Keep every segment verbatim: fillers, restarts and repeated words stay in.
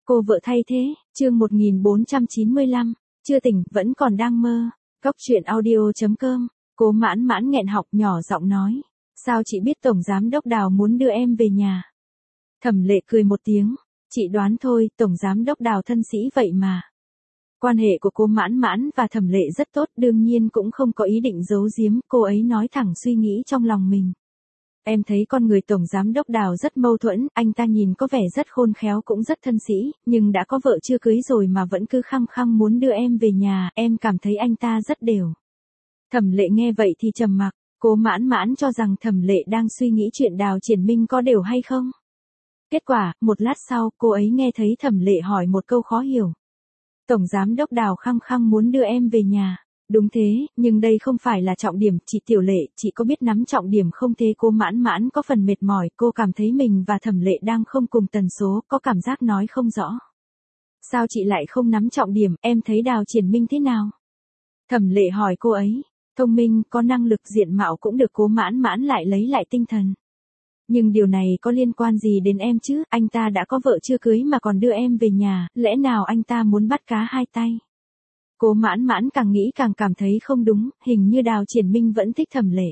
Cô vợ thay thế, chương một nghìn bốn trăm chín mươi lăm, chưa tỉnh, vẫn còn đang mơ. Cóc truyện audio chấm com, Cố Mãn Mãn nghẹn họng nhỏ giọng nói. Sao chị biết Tổng Giám Đốc Đào muốn đưa em về nhà? Thẩm Lệ cười một tiếng. Chị đoán thôi, Tổng Giám Đốc Đào thân sĩ vậy mà. Quan hệ của Cố Mãn Mãn và Thẩm Lệ rất tốt, đương nhiên cũng không có ý định giấu giếm, cô ấy nói thẳng suy nghĩ trong lòng mình. Em thấy con người Tổng Giám Đốc Đào rất mâu thuẫn, anh ta nhìn có vẻ rất khôn khéo cũng rất thân sĩ, nhưng đã có vợ chưa cưới rồi mà vẫn cứ khăng khăng muốn đưa em về nhà, em cảm thấy anh ta rất đều. Thẩm Lệ nghe vậy thì trầm mặc, Cố Mãn Mãn cho rằng Thẩm Lệ đang suy nghĩ chuyện Đào Triển Minh có đều hay không. Kết quả, một lát sau, cô ấy nghe thấy Thẩm Lệ hỏi một câu khó hiểu. Tổng Giám Đốc Đào khăng khăng muốn đưa em về nhà. Đúng thế, nhưng đây không phải là trọng điểm, chị Tiểu Lệ, chị có biết nắm trọng điểm không? Thế Cố Mãn Mãn có phần mệt mỏi, cô cảm thấy mình và Thẩm Lệ đang không cùng tần số, có cảm giác nói không rõ. Sao chị lại không nắm trọng điểm, em thấy Đào Triển Minh thế nào? Thẩm Lệ hỏi cô ấy, thông minh, có năng lực, diện mạo cũng được. Cố Mãn Mãn lại lấy lại tinh thần. Nhưng điều này có liên quan gì đến em chứ, anh ta đã có vợ chưa cưới mà còn đưa em về nhà, lẽ nào anh ta muốn bắt cá hai tay? Cố Mãn Mãn càng nghĩ càng cảm thấy không đúng, hình như Đào Triển Minh vẫn thích Thẩm Lệ.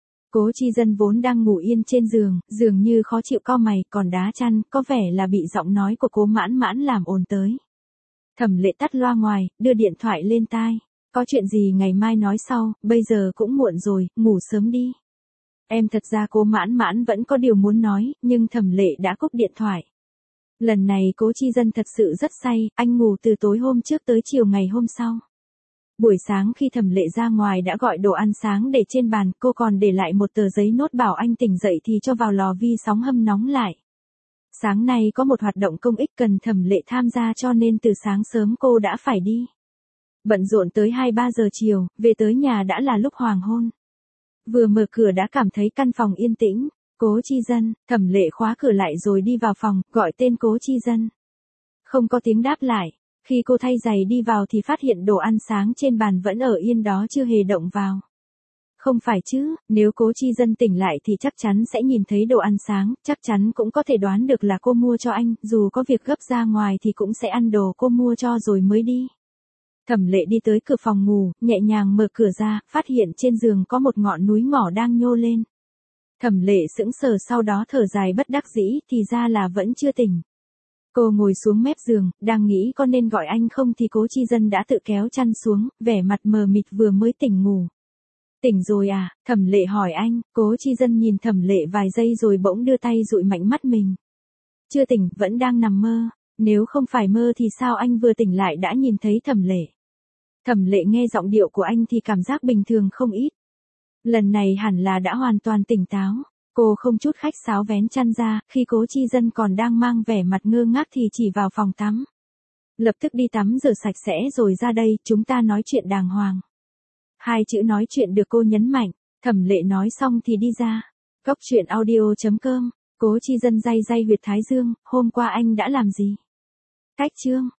Cố Chi Dân vốn đang ngủ yên trên giường, dường như khó chịu cau mày, còn đá chăn, có vẻ là bị giọng nói của Cố Mãn Mãn làm ồn tới. Thẩm Lệ tắt loa ngoài, đưa điện thoại lên tai. Có chuyện gì ngày mai nói sau, bây giờ cũng muộn rồi, ngủ sớm đi. Em thật ra Cố Mãn Mãn vẫn có điều muốn nói, nhưng Thẩm Lệ đã cúp điện thoại. Lần này Cố Chi Dân thật sự rất say, anh ngủ từ tối hôm trước tới chiều ngày hôm sau. Buổi sáng khi Thẩm Lệ ra ngoài đã gọi đồ ăn sáng để trên bàn, cô còn để lại một tờ giấy nốt bảo anh tỉnh dậy thì cho vào lò vi sóng hâm nóng lại. Sáng nay có một hoạt động công ích cần Thẩm Lệ tham gia cho nên từ sáng sớm cô đã phải đi. Bận rộn tới hai ba giờ chiều, về tới nhà đã là lúc hoàng hôn. Vừa mở cửa đã cảm thấy căn phòng yên tĩnh. Cố Chi Dân, Thẩm Lệ khóa cửa lại rồi đi vào phòng, gọi tên Cố Chi Dân. Không có tiếng đáp lại. Khi cô thay giày đi vào thì phát hiện đồ ăn sáng trên bàn vẫn ở yên đó chưa hề động vào. Không phải chứ, nếu Cố Chi Dân tỉnh lại thì chắc chắn sẽ nhìn thấy đồ ăn sáng, chắc chắn cũng có thể đoán được là cô mua cho anh, dù có việc gấp ra ngoài thì cũng sẽ ăn đồ cô mua cho rồi mới đi. Thẩm Lệ đi tới cửa phòng ngủ, nhẹ nhàng mở cửa ra, phát hiện trên giường có một ngọn núi ngỏ đang nhô lên. Thẩm Lệ sững sờ, sau đó thở dài bất đắc dĩ, thì ra là vẫn chưa tỉnh. Cô ngồi xuống mép giường, đang nghĩ có nên gọi anh không thì Cố Chi Dân đã tự kéo chăn xuống, vẻ mặt mờ mịt vừa mới tỉnh ngủ. Tỉnh rồi à? Thẩm Lệ hỏi anh. Cố Chi Dân nhìn Thẩm Lệ vài giây rồi bỗng đưa tay dụi mạnh mắt mình. Chưa tỉnh, vẫn đang nằm mơ. Nếu không phải mơ thì sao anh vừa tỉnh lại đã nhìn thấy Thẩm Lệ? Thẩm Lệ nghe giọng điệu của anh thì cảm giác bình thường không ít. Lần này hẳn là đã hoàn toàn tỉnh táo. Cô không chút khách sáo vén chăn ra, khi Cố Chi Dân còn đang mang vẻ mặt ngơ ngác thì chỉ vào phòng tắm. Lập tức đi tắm rửa sạch sẽ rồi ra đây, chúng ta nói chuyện đàng hoàng. Hai chữ nói chuyện được cô nhấn mạnh. Thẩm Lệ nói xong thì đi ra. Cóc truyện audio chấm com, Cố Chi Dân day day huyệt thái dương, hôm qua anh đã làm gì? Cách chương.